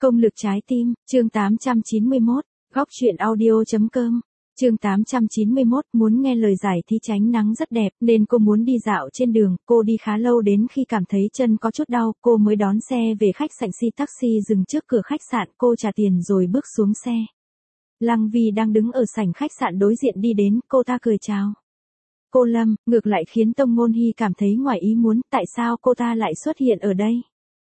Công lực trái tim, chương 891, góc truyện audio.com. Chương 891, muốn nghe lời giải thì tránh nắng rất đẹp nên cô muốn đi dạo trên đường, cô đi khá lâu đến khi cảm thấy chân có chút đau, cô mới đón xe về khách sạn. Taxi dừng trước cửa khách sạn, cô trả tiền rồi bước xuống xe. Lăng Vi đang đứng ở sảnh khách sạn đối diện đi đến, cô ta cười chào. Cô Lâm, ngược lại khiến Tông Ngôn Hy cảm thấy ngoài ý muốn, tại sao cô ta lại xuất hiện ở đây?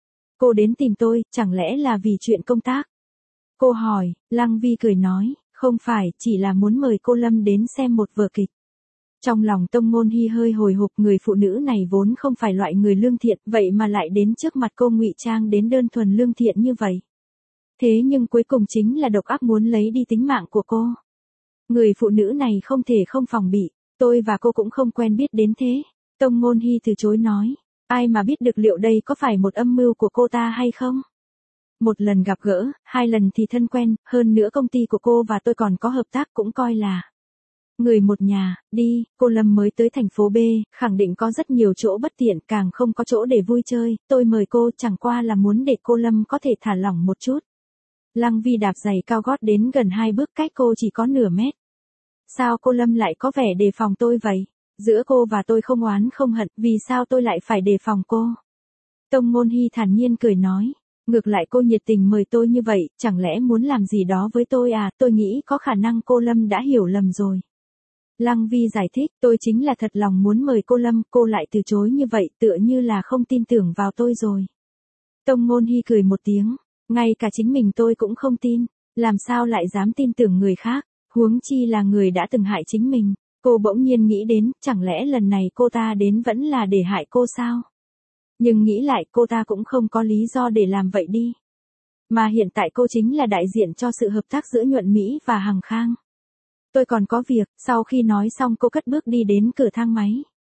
Cô đến tìm tôi, chẳng lẽ là vì chuyện công tác? Cô hỏi, Lăng Vi cười nói, không phải, chỉ là muốn mời cô Lâm đến xem một vở kịch. Trong lòng Tông Ngôn Hy hơi hồi hộp, người phụ nữ này vốn không phải loại người lương thiện, vậy mà lại đến trước mặt cô ngụy trang đến đơn thuần lương thiện như vậy. Thế nhưng cuối cùng chính là độc ác muốn lấy đi tính mạng của cô. Người phụ nữ này không thể không phòng bị, tôi và cô cũng không quen biết đến thế. Tông Ngôn Hy từ chối nói, ai mà biết được liệu đây có phải một âm mưu của cô ta hay không? Một lần gặp gỡ, 2 lần thì thân quen, hơn nữa công ty của cô và tôi còn có hợp tác, cũng coi là người một nhà. Đi, cô Lâm mới tới thành phố B, khẳng định có rất nhiều chỗ bất tiện, càng không có chỗ để vui chơi, tôi mời cô chẳng qua là muốn để cô Lâm có thể thả lỏng một chút. Lăng Vi đạp giày cao gót đến gần 2 bước, cách cô chỉ có nửa mét. Sao cô Lâm lại có vẻ đề phòng tôi vậy? Giữa cô và tôi không oán không hận, vì sao tôi lại phải đề phòng cô? Tông Ngôn Hy thản nhiên cười nói, ngược lại cô nhiệt tình mời tôi như vậy, chẳng lẽ muốn làm gì đó với tôi à? Tôi nghĩ có khả năng cô Lâm đã hiểu lầm rồi. Lăng Vi giải thích, tôi chính là thật lòng muốn mời cô Lâm, cô lại từ chối như vậy, tựa như là không tin tưởng vào tôi rồi. Tông Ngôn Hy cười một tiếng, ngay cả chính mình tôi cũng không tin, làm sao lại dám tin tưởng người khác, huống chi là người đã từng hại chính mình. Cô bỗng nhiên nghĩ đến, chẳng lẽ lần này cô ta đến vẫn là để hại cô sao? Nhưng nghĩ lại, cô ta cũng không có lý do để làm vậy đi. Mà hiện tại cô chính là đại diện cho sự hợp tác giữa Nhuận Mỹ và Hằng Khang. Tôi còn có việc. Sau khi nói xong cô cất bước đi đến cửa thang máy.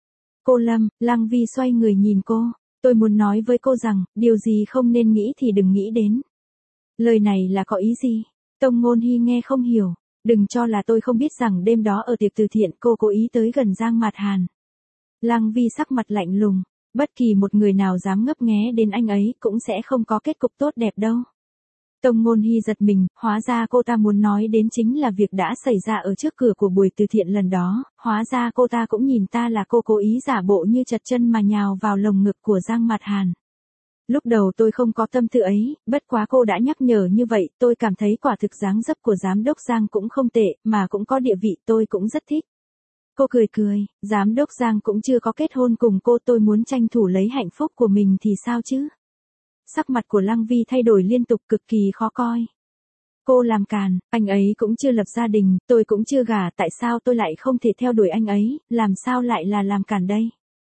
Cô Lâm, Lăng Vi xoay người nhìn cô. Tôi muốn nói với cô rằng, điều gì không nên nghĩ thì đừng nghĩ đến. Lời này là có ý gì? Tông Ngôn Hy nghe không hiểu. Đừng cho là tôi không biết rằng đêm đó ở tiệc từ thiện cô cố ý tới gần Giang Mạt Hàn. Lăng Vi sắc mặt lạnh lùng. Bất kỳ một người nào dám ngấp nghé đến anh ấy cũng sẽ không có kết cục tốt đẹp đâu. Tông Ngôn Hy giật mình, hóa ra cô ta muốn nói đến chính là việc đã xảy ra ở trước cửa của buổi từ thiện lần đó, hóa ra cô ta cũng nhìn ta là cô cố ý giả bộ như chật chân mà nhào vào lồng ngực của Giang Mạt Hàn. Lúc đầu tôi không có tâm tư ấy, bất quá cô đã nhắc nhở như vậy, tôi cảm thấy quả thực dáng dấp của giám đốc Giang cũng không tệ, mà cũng có địa vị, tôi cũng rất thích. Cô cười cười, giám đốc Giang cũng chưa có kết hôn cùng cô, tôi muốn tranh thủ lấy hạnh phúc của mình thì sao chứ? Sắc mặt của Lăng Vi thay đổi liên tục, cực kỳ khó coi. Cô làm càn, anh ấy cũng chưa lập gia đình, tôi cũng chưa gả, tại sao tôi lại không thể theo đuổi anh ấy, làm sao lại là làm càn đây?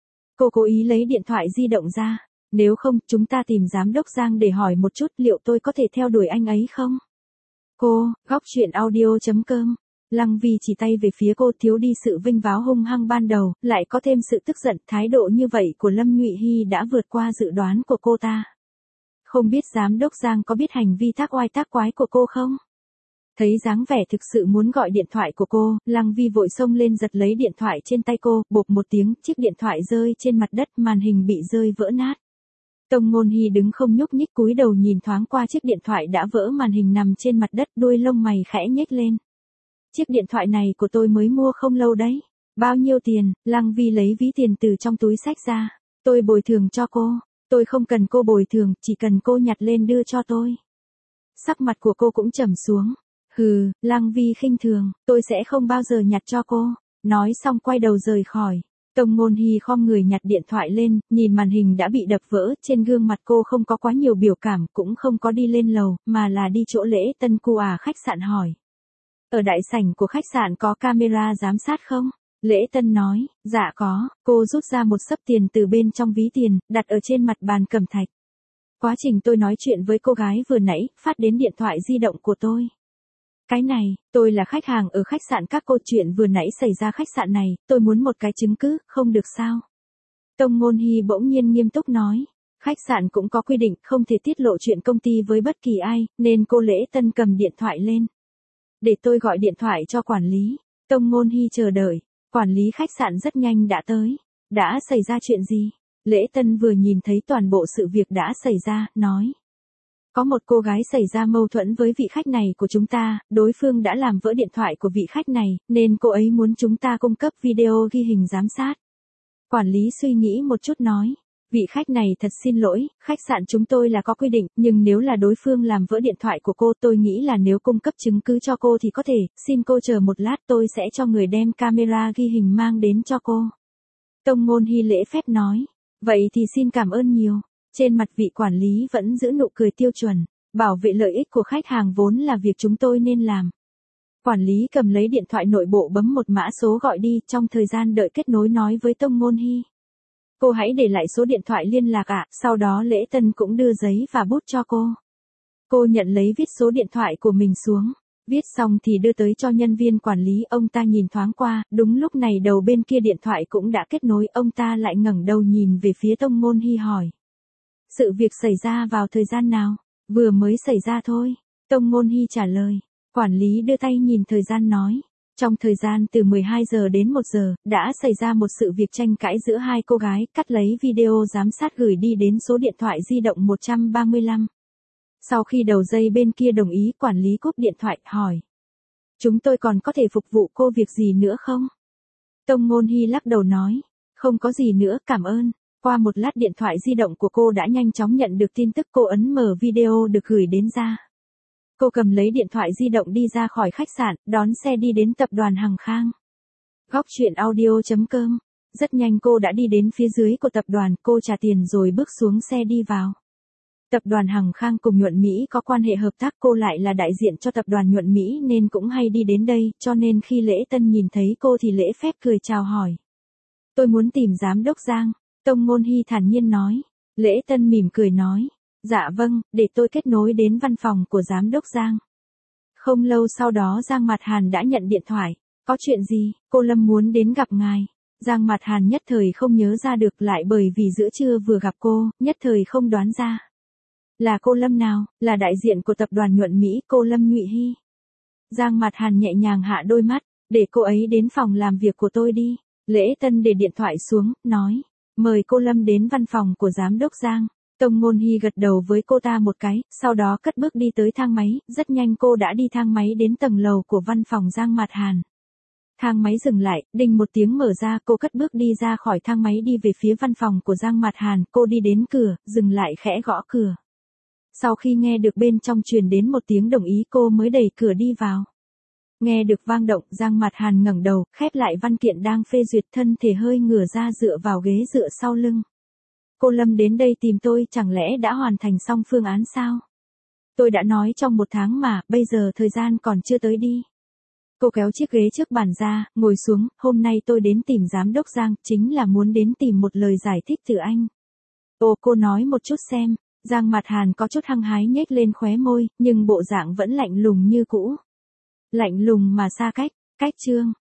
Cô cố ý lấy điện thoại di động ra, nếu không, chúng ta tìm giám đốc Giang để hỏi một chút liệu tôi có thể theo đuổi anh ấy không? Cô, góc truyện audio.com. Lăng Vi chỉ tay về phía cô, thiếu đi sự vinh váo hung hăng ban đầu, lại có thêm sự tức giận, thái độ như vậy của Lâm Nhụy Hy đã vượt qua dự đoán của cô ta. Không biết giám đốc Giang có biết hành vi tác oai tác quái của cô không? Thấy dáng vẻ thực sự muốn gọi điện thoại của cô, Lăng Vi vội xông lên giật lấy điện thoại trên tay cô, bộp một tiếng, chiếc điện thoại rơi trên mặt đất, màn hình bị rơi vỡ nát. Tông Ngôn Hy đứng không nhúc nhích, cúi đầu nhìn thoáng qua chiếc điện thoại đã vỡ, màn hình nằm trên mặt đất, đuôi lông mày khẽ nhếch lên. Chiếc điện thoại này của tôi mới mua không lâu đấy. Bao nhiêu tiền? Lăng Vi lấy ví tiền từ trong túi xách ra. Tôi bồi thường cho cô. Tôi không cần cô bồi thường, chỉ cần cô nhặt lên đưa cho tôi. Sắc mặt của cô cũng trầm xuống. Hừ, Lăng Vi khinh thường, tôi sẽ không bao giờ nhặt cho cô. Nói xong quay đầu rời khỏi. Tông Ngôn Hy khom người nhặt điện thoại lên, nhìn màn hình đã bị đập vỡ, trên gương mặt cô không có quá nhiều biểu cảm, cũng không có đi lên lầu, mà là đi chỗ lễ tân cu khách sạn hỏi. Ở đại sảnh của khách sạn có camera giám sát không? Lễ tân nói, dạ có. Cô rút ra một xấp tiền từ bên trong ví tiền, đặt ở trên mặt bàn cẩm thạch. Quá trình tôi nói chuyện với cô gái vừa nãy, phát đến điện thoại di động của tôi. Cái này, tôi là khách hàng ở khách sạn các cô, chuyện vừa nãy xảy ra khách sạn này, tôi muốn một cái chứng cứ, không được sao? Tông Ngôn Hy bỗng nhiên nghiêm túc nói. Khách sạn cũng có quy định không thể tiết lộ chuyện công ty với bất kỳ ai, nên cô Lễ Tân cầm điện thoại lên. Để tôi gọi điện thoại cho quản lý. Tông Ngôn Hy chờ đợi. Quản lý khách sạn rất nhanh đã tới. Đã xảy ra chuyện gì? Lễ Tân vừa nhìn thấy toàn bộ sự việc đã xảy ra, nói. Có một cô gái xảy ra mâu thuẫn với vị khách này của chúng ta, đối phương đã làm vỡ điện thoại của vị khách này, nên cô ấy muốn chúng ta cung cấp video ghi hình giám sát. Quản lý suy nghĩ một chút nói. Vị khách này thật xin lỗi, khách sạn chúng tôi là có quy định, nhưng nếu là đối phương làm vỡ điện thoại của cô tôi nghĩ là nếu cung cấp chứng cứ cho cô thì có thể, xin cô chờ một lát tôi sẽ cho người đem camera ghi hình mang đến cho cô. Tông Ngôn Hy lễ phép nói. Vậy thì xin cảm ơn nhiều. Trên mặt vị quản lý vẫn giữ nụ cười tiêu chuẩn, bảo vệ lợi ích của khách hàng vốn là việc chúng tôi nên làm. Quản lý cầm lấy điện thoại nội bộ bấm một mã số gọi đi, trong thời gian đợi kết nối nói với Tông Ngôn Hy. Cô hãy để lại số điện thoại liên lạc ạ, sau đó Lễ Tân cũng đưa giấy và bút cho cô. Cô nhận lấy viết số điện thoại của mình xuống, viết xong thì đưa tới cho nhân viên quản lý, ông ta nhìn thoáng qua, đúng lúc này đầu bên kia điện thoại cũng đã kết nối, ông ta lại ngẩng đầu nhìn về phía Tông Ngôn Hy hỏi. Sự việc xảy ra vào thời gian nào? Vừa mới xảy ra thôi. Tông Ngôn Hy trả lời. Quản lý đưa tay nhìn thời gian nói. Trong thời gian từ 12 giờ đến 1 giờ, đã xảy ra một sự việc tranh cãi giữa hai cô gái, cắt lấy video giám sát gửi đi đến số điện thoại di động 135. Sau khi đầu dây bên kia đồng ý, quản lý cúp điện thoại, hỏi. Chúng tôi còn có thể phục vụ cô việc gì nữa không? Tông Ngôn Hy lắc đầu nói. Không có gì nữa, cảm ơn. Qua một lát điện thoại di động của cô đã nhanh chóng nhận được tin tức, cô ấn mở video được gửi đến ra. Cô cầm lấy điện thoại di động đi ra khỏi khách sạn, đón xe đi đến tập đoàn Hằng Khang. Góc truyện audio.com. Rất nhanh cô đã đi đến phía dưới của tập đoàn, cô trả tiền rồi bước xuống xe đi vào. Tập đoàn Hằng Khang cùng Nhuận Mỹ có quan hệ hợp tác, cô lại là đại diện cho tập đoàn Nhuận Mỹ nên cũng hay đi đến đây, cho nên khi Lễ Tân nhìn thấy cô thì lễ phép cười chào hỏi. Tôi muốn tìm giám đốc Giang. Tông Ngôn Hy thản nhiên nói. Lễ Tân mỉm cười nói. Dạ vâng, để tôi kết nối đến văn phòng của giám đốc Giang. Không lâu sau đó Giang Mạt Hàn đã nhận điện thoại. Có chuyện gì? Cô Lâm muốn đến gặp ngài. Giang Mạt Hàn nhất thời không nhớ ra được, lại bởi vì giữa trưa vừa gặp cô, nhất thời không đoán ra. Là cô Lâm nào? Là đại diện của tập đoàn Nhuận Mỹ, cô Lâm Nhụy Hy. Giang Mạt Hàn nhẹ nhàng hạ đôi mắt, để cô ấy đến phòng làm việc của tôi đi. Lễ Tân để điện thoại xuống, nói. Mời cô Lâm đến văn phòng của giám đốc Giang. Tông Ngôn Hy gật đầu với cô ta một cái, sau đó cất bước đi tới thang máy, rất nhanh cô đã đi thang máy đến tầng lầu của văn phòng Giang Mạt Hàn. Thang máy dừng lại, đinh một tiếng mở ra, cô cất bước đi ra khỏi thang máy đi về phía văn phòng của Giang Mạt Hàn, cô đi đến cửa, dừng lại khẽ gõ cửa. Sau khi nghe được bên trong truyền đến một tiếng đồng ý, cô mới đẩy cửa đi vào. Nghe được vang động, Giang Mạt Hàn ngẩng đầu, khép lại văn kiện đang phê duyệt, thân thể hơi ngửa ra dựa vào ghế dựa sau lưng. Cô Lâm đến đây tìm tôi, chẳng lẽ đã hoàn thành xong phương án sao? Tôi đã nói trong 1 tháng mà, bây giờ thời gian còn chưa tới đi. Cô kéo chiếc ghế trước bàn ra, ngồi xuống, hôm nay tôi đến tìm giám đốc Giang, chính là muốn đến tìm một lời giải thích từ anh. Ồ, cô nói một chút xem. Giang Mạt Hàn có chút hăng hái nhếch lên khóe môi, nhưng bộ dạng vẫn lạnh lùng như cũ. Lạnh lùng mà xa cách, chương